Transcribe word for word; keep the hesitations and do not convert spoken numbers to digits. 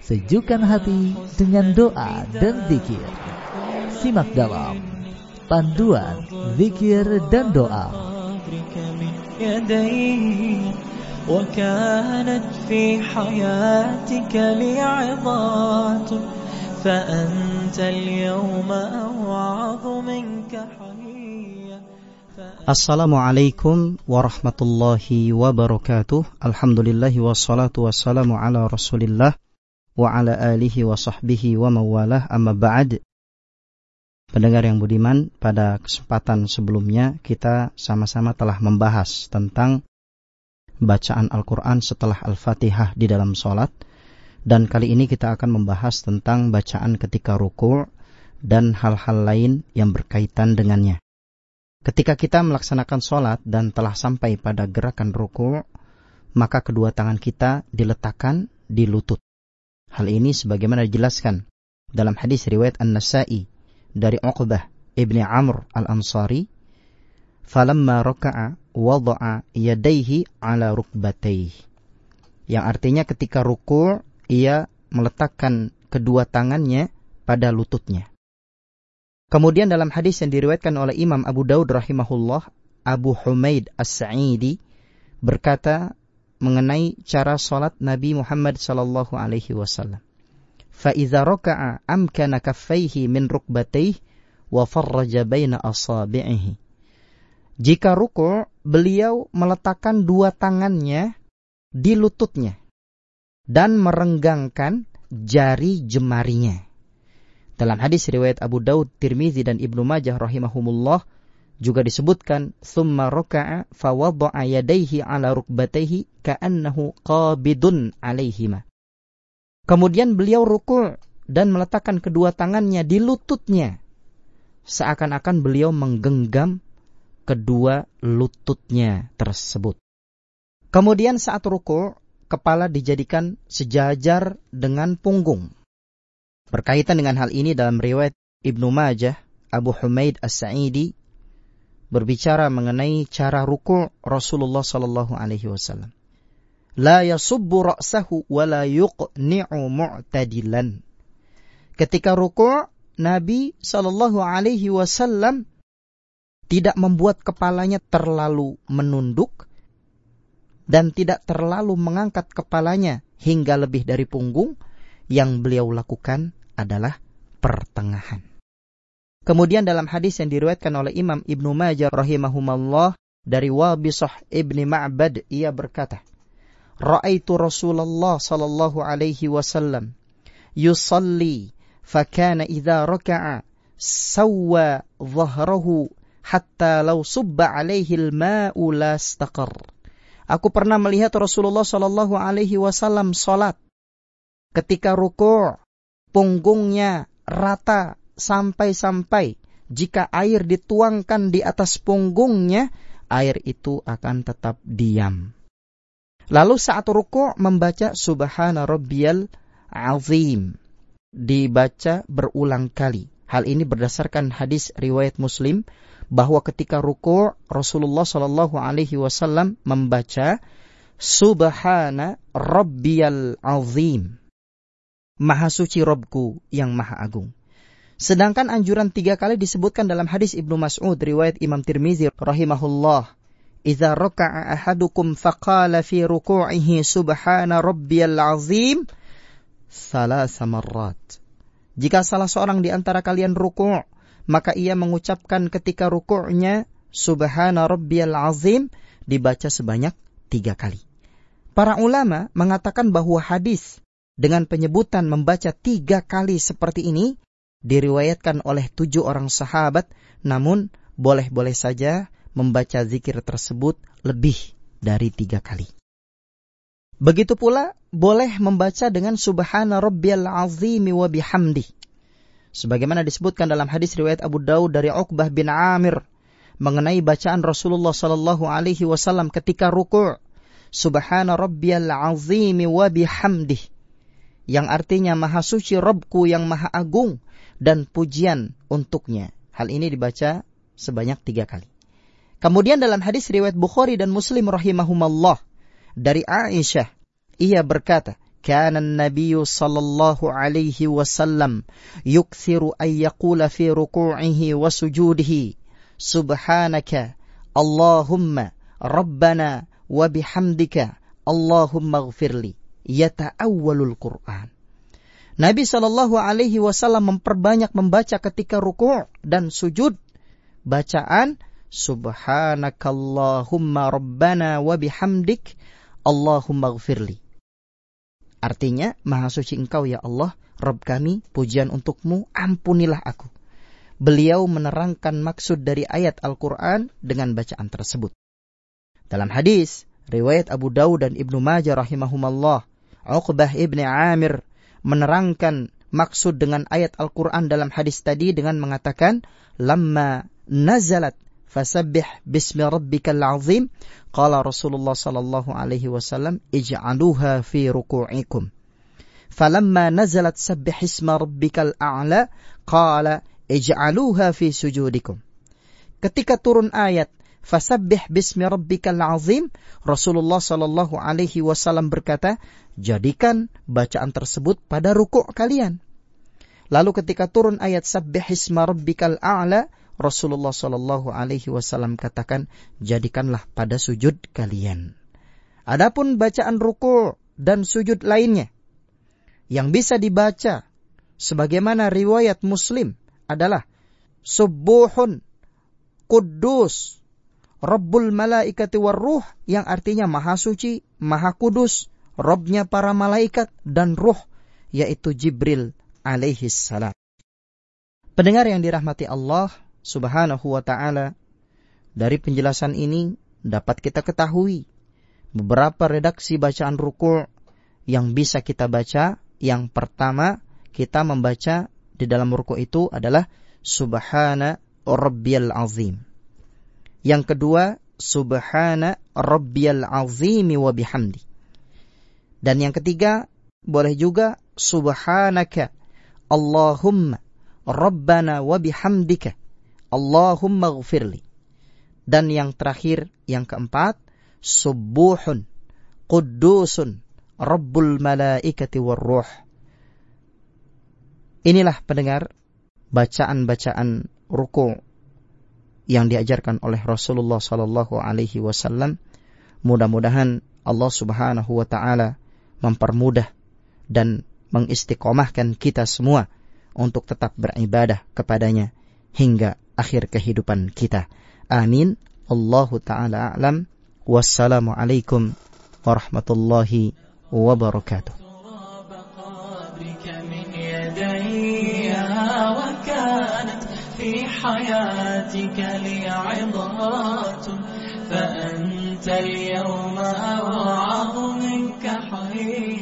Sejukkan hati dengan doa dan zikir. Simak dalam Panduan Zikir dan Doa. وكانت في حياتك لعظات فأنت اليوم أوعظ منك حيا. Assalamualaikum warahmatullahi wabarakatuh. Alhamdulillahi wassalatu wassalamu ala rasulillah wa ala alihi wa sahbihi wa mawalah, amma ba'd. Pendengar yang budiman, pada kesempatan sebelumnya kita sama-sama telah membahas tentang bacaan Al-Quran setelah Al-Fatihah di dalam sholat. Dan kali ini kita akan membahas tentang bacaan ketika ruku' dan hal-hal lain yang berkaitan dengannya. Ketika kita melaksanakan sholat dan telah sampai pada gerakan ruku', maka kedua tangan kita diletakkan di lutut. Hal ini sebagaimana dijelaskan dalam hadis riwayat An-Nasa'i dari Uqbah ibni Amr al-Ansari, falamma raka'a wada'a yadayhi ala rukbatayhi, yang artinya ketika ruku' ia meletakkan kedua tangannya pada lututnya. Kemudian dalam hadis yang diriwayatkan oleh Imam Abu Daud rahimahullah, Abu Humaid As-Sa'idi berkata mengenai cara salat Nabi Muhammad sallallahu alaihi wasallam, fa idza raka'a amkana kaffaihi min rukbatayhi wa farraja baina asabi'ihi. Jika ruku', beliau meletakkan dua tangannya di lututnya dan merenggangkan jari jemarinya. Dalam hadis riwayat Abu Daud, Tirmizi dan Ibnu Majah rahimahumullah juga disebutkan, thumma raka'a fa wada'a yadayhi ala rukbatayhi ka'annahu qabidun 'alaihima. Kemudian beliau ruku' dan meletakkan kedua tangannya di lututnya, seakan-akan beliau menggenggam kedua lututnya tersebut. Kemudian saat ruku', kepala dijadikan sejajar dengan punggung. Berkaitan dengan hal ini dalam riwayat Ibnu Majah, Abu Humaid As-Sa'idi berbicara mengenai cara ruku' Rasulullah sallallahu alaihi wasallam. La yasubbu ra'sahu wa la yuqni'u mu'tadilan. Ketika ruku', Nabi sallallahu alaihi wasallam tidak membuat kepalanya terlalu menunduk dan tidak terlalu mengangkat kepalanya hingga lebih dari punggung. Yang beliau lakukan adalah pertengahan. Kemudian dalam hadis yang diriwayatkan oleh Imam Ibnu Majah rahimahumullah dari Wabisah ibni Ma'bad, ia berkata, Ra'aitu Rasulullah sallallahu alaihi wasallam yusalli fakana idza raka'a sawwa dhahrahu hatta law subba alaihi al-ma'u lastaqar. Aku pernah melihat Rasulullah sallallahu alaihi wasallam salat. Ketika ruku', punggungnya rata sampai-sampai jika air dituangkan di atas punggungnya, air itu akan tetap diam. Lalu saat ruku' membaca Subhana Rabbiyal Azim, dibaca berulang kali. Hal ini berdasarkan hadis riwayat Muslim, bahwa ketika ruku' Rasulullah sallallahu alaihi wasallam membaca Subhana Rabbiyal Azim, Maha suci Robku yang Maha Agung. Sedangkan anjuran tiga kali disebutkan dalam hadis Ibnu Mas'ud riwayat Imam Tirmizi rahimahullah, Iza raka'a ahadukum faqala fi ruku'ihi Subhana Rabbiyal Azim thalatha marrat. Jika salah seorang di antara kalian ruku', maka ia mengucapkan ketika ruku'nya Subhana Rabbiyal Azim dibaca sebanyak tiga kali. Para ulama mengatakan bahwa hadis dengan penyebutan membaca tiga kali seperti ini diriwayatkan oleh tujuh orang sahabat, namun boleh-boleh saja membaca zikir tersebut lebih dari tiga kali. Begitu pula boleh membaca dengan Subhana Rabbiyal Azim wa bihamdi, sebagaimana disebutkan dalam hadis riwayat Abu Daud dari Uqbah bin Amir mengenai bacaan Rasulullah sallallahu alaihi wasallam ketika ruku', Subhana Rabbiyal Azim wa bihamdi, yang artinya Maha suci Rabbku yang Maha agung dan pujian untuknya. Hal ini dibaca sebanyak tiga kali. Kemudian dalam hadis riwayat Bukhari dan Muslim rahimahumallah dari Aisyah, ia berkata, kana an-nabiyyu sallallahu alaihi wasallam yukthiru an yaqula fi ruku'ihi wa sujudihi subhanaka Allahumma rabbana wa bihamdika Allahumma ighfirli yata'awwalul Qur'an. Nabi sallallahu alaihi wasallam memperbanyak membaca ketika ruku' dan sujud bacaan subhanakallahumma rabbana wa bihamdik Allahumma ighfirli. Artinya, maha suci engkau ya Allah, Rabb kami, pujian untukmu, ampunilah aku. Beliau menerangkan maksud dari ayat Al-Quran dengan bacaan tersebut. Dalam hadis, riwayat Abu Dawud dan Ibnu Majah rahimahumallah, Uqbah ibni Amir menerangkan maksud dengan ayat Al-Quran dalam hadis tadi dengan mengatakan, Lamma nazalat fasabbih bismi rabbikal azim, qala Rasulullah sallallahu alaihi wasallam, ij'aluha fi ruku'ikum. Falamma nazalat sabbih isma rabbikal a'la, qala ij'aluha fi sujudikum. Ketika turun ayat fasabbih bismi rabbikal azim, Rasulullah sallallahu alaihi wasallam berkata, jadikan bacaan tersebut pada rukuk kalian. Lalu ketika turun ayat sabbih isma rabbikal a'la, Rasulullah sallallahu alaihi wasallam katakan, jadikanlah pada sujud kalian. Adapun bacaan ruku' dan sujud lainnya yang bisa dibaca sebagaimana riwayat Muslim adalah Subuhun Quddus Rabbul Malaikati Warruh, yang artinya maha suci, maha kudus, Rabbnya para malaikat dan ruh, yaitu Jibril alaihi salam. Pendengar yang dirahmati Allah Subhanahu wa ta'ala, dari penjelasan ini dapat kita ketahui beberapa redaksi bacaan ruku' yang bisa kita baca. Yang pertama, kita membaca di dalam ruku' itu adalah Subhana Rabbiyal Azim. Yang kedua, Subhana Rabbiyal Azimi wa bihamdi. Dan yang ketiga, boleh juga Subhanaka Allahumma Rabbana wa bihamdika Allahumma ighfirli. Dan yang terakhir, yang keempat, Subuhun Quddusun Rabbul Malaikati Warruh. Inilah pendengar bacaan-bacaan ruku' yang diajarkan oleh Rasulullah sallallahu alaihi wasallam. Mudah-mudahan Allah Subhanahu wa taala mempermudah dan mengistiqomahkan kita semua untuk tetap beribadah kepadanya hingga akhir kehidupan kita. Amin. Allahu ta'ala a'lam. Wassalamualaikum warahmatullahi wabarakatuh. في حياتك لي عظات فأنت اليوم أوعظ منك حي